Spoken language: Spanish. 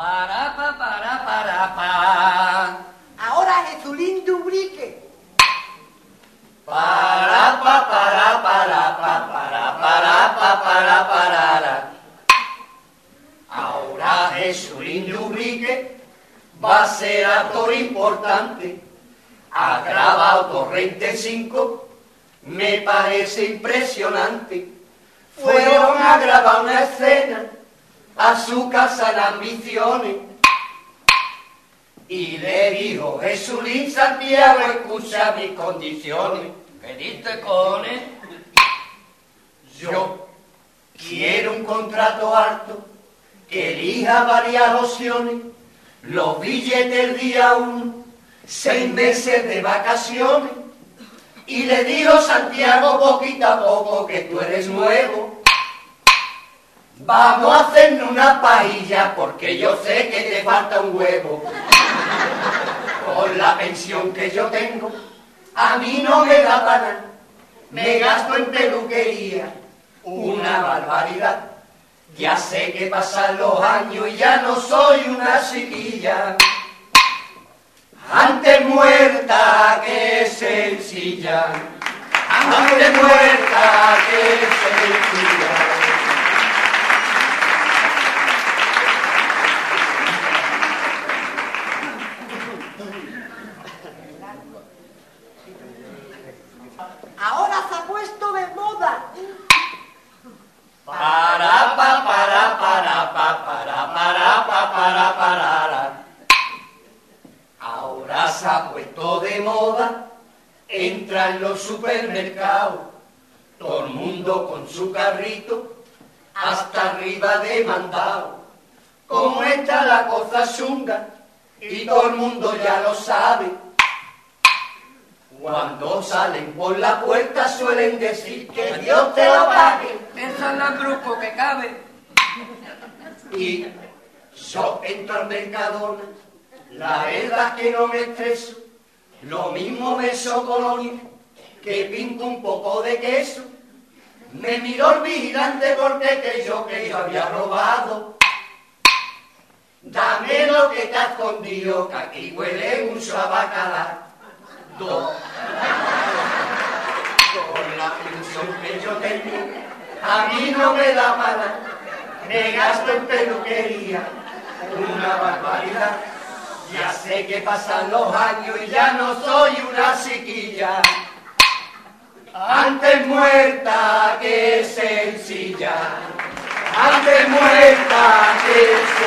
Pa. Ahora Jesulín Dubrique. Para. Ahora Jesulín Dubrique va a ser actor importante. Ha grabado Torrente 5, me parece impresionante. Fueron a grabar una escena a su casa en Ambiciones. Y le dijo, Jesulín Santiago, escucha mis condiciones. ¿Qué dices, cojones? Yo quiero un contrato alto que elija varias opciones. Los billetes el día 1, 6 meses de vacaciones. Y le dijo, Santiago, poquito a poco, que tú eres nuevo. Vamos a hacernos una paella porque yo sé que te falta un huevo. Con la pensión que yo tengo, a mí no me da para nada. Me gasto en peluquería una barbaridad. Ya sé que pasan los años y ya no soy una chiquilla. Antes muerta que sencilla. Antes muerta que sencilla. Ahora se ha puesto de moda. Para. Ahora se ha puesto de moda, entra en los supermercados, todo el mundo con su carrito, hasta arriba demandado. Como está la cosa chunga, y todo el mundo ya lo sabe. Cuando salen por la puerta suelen decir que Dios te lo pague. Esa es la grupo que cabe. Y yo entro al Mercadona, la verdad es que no me estreso. Lo mismo beso colonia, que pinto un poco de queso. Me miró el vigilante porque creyó que yo había robado. Dame lo que te has escondido, que aquí huele mucho a bacalao. Con la pensión que yo tengo, a mí no me da para, me gasto en peluquería, una barbaridad. Ya sé que pasan los años y ya no soy una chiquilla. Antes muerta que sencilla, antes muerta que sencilla.